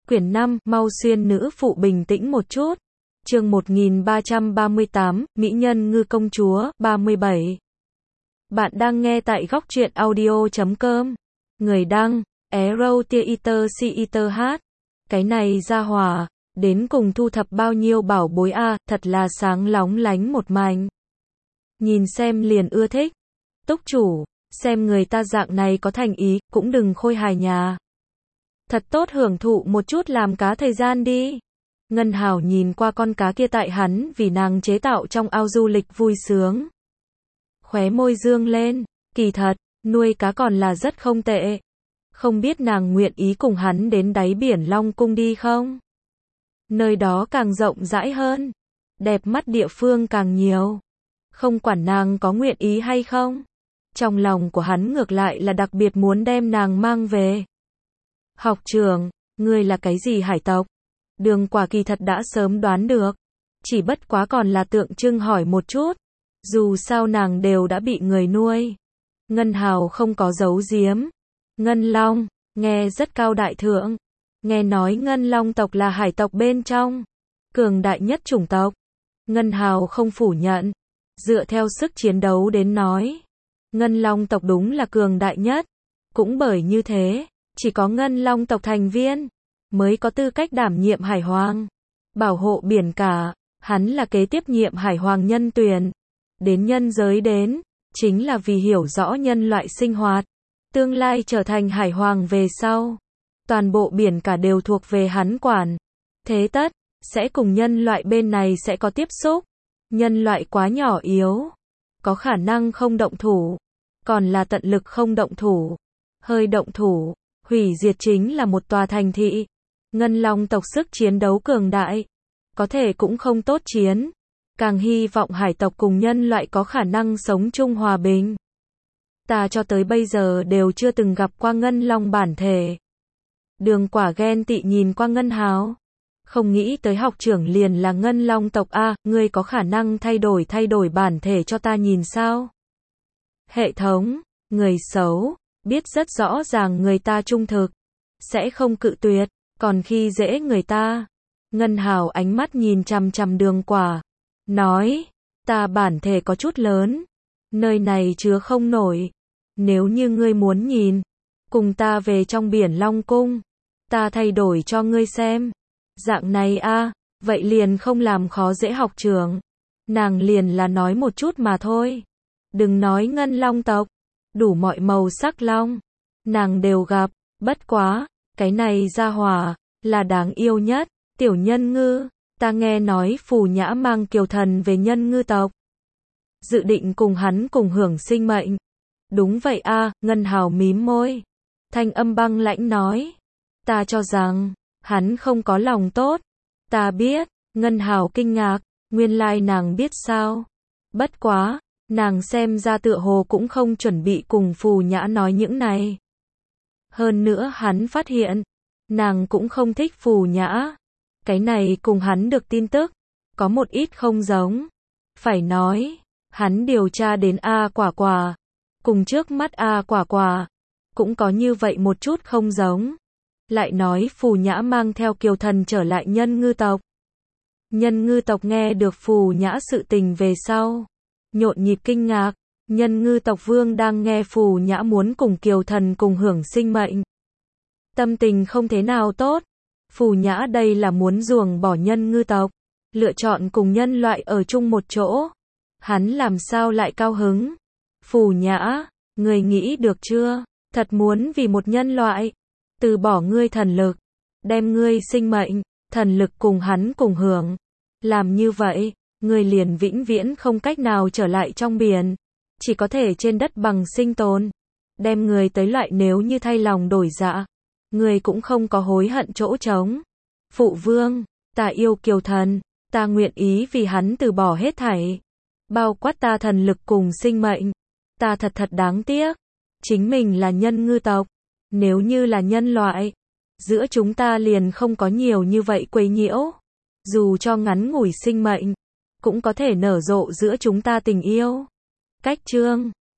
Quyển 5, mau xuyên nữ phụ bình tĩnh một chút. Chương 1338, Mỹ nhân ngư công chúa, 37. Bạn đang nghe tại góc truyện audio.com. Người đăng, Arrow Theater CETH. Cái này ra hỏa, đến cùng thu thập bao nhiêu bảo bối a, thật là sáng lóng lánh một mảnh. Nhìn xem liền ưa thích. Túc chủ, xem người ta dạng này có thành ý, cũng đừng khôi hài nhà. Thật tốt hưởng thụ một chút làm cá thời gian đi. Ngân Hào nhìn qua con cá kia tại hắn vì nàng chế tạo trong ao du lịch vui sướng. Khóe môi dương lên, kỳ thật, nuôi cá còn là rất không tệ. Không biết nàng nguyện ý cùng hắn đến đáy biển Long Cung đi không? Nơi đó càng rộng rãi hơn, đẹp mắt địa phương càng nhiều. Không quản nàng có nguyện ý hay không. Trong lòng của hắn ngược lại là đặc biệt muốn đem nàng mang về. Học trưởng, ngươi là cái gì hải tộc? Đường Quả kỳ thật đã sớm đoán được. Chỉ bất quá còn là tượng trưng hỏi một chút. Dù sao nàng đều đã bị người nuôi. Ngân Hào không có giấu giếm. Ngân Long, nghe rất cao đại thượng. Nghe nói Ngân Long tộc là hải tộc bên trong cường đại nhất chủng tộc. Ngân Hào không phủ nhận. Dựa theo sức chiến đấu đến nói. Ngân Long tộc đúng là cường đại nhất. Cũng bởi như thế, chỉ có Ngân Long tộc thành viên mới có tư cách đảm nhiệm hải hoàng, bảo hộ biển cả. Hắn là kế tiếp nhiệm hải hoàng nhân tuyển. Đến nhân giới đến, chính là vì hiểu rõ nhân loại sinh hoạt. Tương lai trở thành hải hoàng về sau, toàn bộ biển cả đều thuộc về hắn quản. Thế tất, sẽ cùng nhân loại bên này sẽ có tiếp xúc. Nhân loại quá nhỏ yếu, có khả năng không động thủ, còn là tận lực không động thủ. Hơi động thủ, hủy diệt chính là một tòa thành thị. Ngân Long tộc sức chiến đấu cường đại, có thể cũng không tốt chiến. Càng hy vọng hải tộc cùng nhân loại có khả năng sống chung hòa bình. Ta cho tới bây giờ đều chưa từng gặp qua Ngân Long bản thể. Đường Quả ghen tị nhìn qua Ngân Hào. Không nghĩ tới học trưởng liền là Ngân Long tộc a, ngươi có khả năng thay đổi bản thể cho ta nhìn sao? Hệ thống, người xấu, biết rất rõ ràng người ta trung thực, sẽ không cự tuyệt, còn khi dễ người ta. Ngân Hào ánh mắt nhìn chằm chằm Đường Quả, nói, ta bản thể có chút lớn, nơi này chứa không nổi. Nếu như ngươi muốn nhìn, cùng ta về trong biển Long Cung, ta thay đổi cho ngươi xem. Dạng này a, vậy liền không làm khó dễ học trưởng. Nàng liền là nói một chút mà thôi. Đừng nói Ngân Long tộc, đủ mọi màu sắc long, nàng đều gặp, bất quá, cái này ra hỏa, là đáng yêu nhất. Tiểu nhân ngư, ta nghe nói Phù Nhã mang kiều thần về nhân ngư tộc. Dự định cùng hắn cùng hưởng sinh mệnh. Đúng vậy a, Ngân Hào mím môi. Thanh âm băng lãnh nói. Ta cho rằng, hắn không có lòng tốt. Ta biết, Ngân Hào kinh ngạc, nguyên lai nàng biết sao. Bất quá, nàng xem ra tựa hồ cũng không chuẩn bị cùng Phù Nhã nói những này. Hơn nữa hắn phát hiện, nàng cũng không thích Phù Nhã. Cái này cùng hắn được tin tức, có một ít không giống. Phải nói, hắn điều tra đến A Quả Quả, cùng trước mắt A Quả Quả, cũng có như vậy một chút không giống. Lại nói Phù Nhã mang theo kiều thần trở lại nhân ngư tộc. Nhân ngư tộc nghe được Phù Nhã sự tình về sau, nhộn nhịp kinh ngạc. Nhân ngư tộc vương đang nghe Phù Nhã muốn cùng kiều thần cùng hưởng sinh mệnh, tâm tình không thế nào tốt. Phù Nhã đây là muốn ruồng bỏ nhân ngư tộc, lựa chọn cùng nhân loại ở chung một chỗ. Hắn làm sao lại cao hứng? Phù Nhã, ngươi nghĩ được chưa? Thật muốn vì một nhân loại, từ bỏ ngươi thần lực, đem ngươi sinh mệnh, thần lực cùng hắn cùng hưởng. Làm như vậy, ngươi liền vĩnh viễn không cách nào trở lại trong biển, chỉ có thể trên đất bằng sinh tồn. Đem người tới loại nếu như thay lòng đổi dạ, người cũng không có hối hận chỗ trống. Phụ vương, ta yêu kiều thần, ta nguyện ý vì hắn từ bỏ hết thảy, bao quát ta thần lực cùng sinh mệnh. Ta thật đáng tiếc, chính mình là nhân ngư tộc, nếu như là nhân loại, giữa chúng ta liền không có nhiều như vậy quấy nhiễu. Dù cho ngắn ngủi sinh mệnh, cũng có thể nở rộ giữa chúng ta tình yêu. Cách chương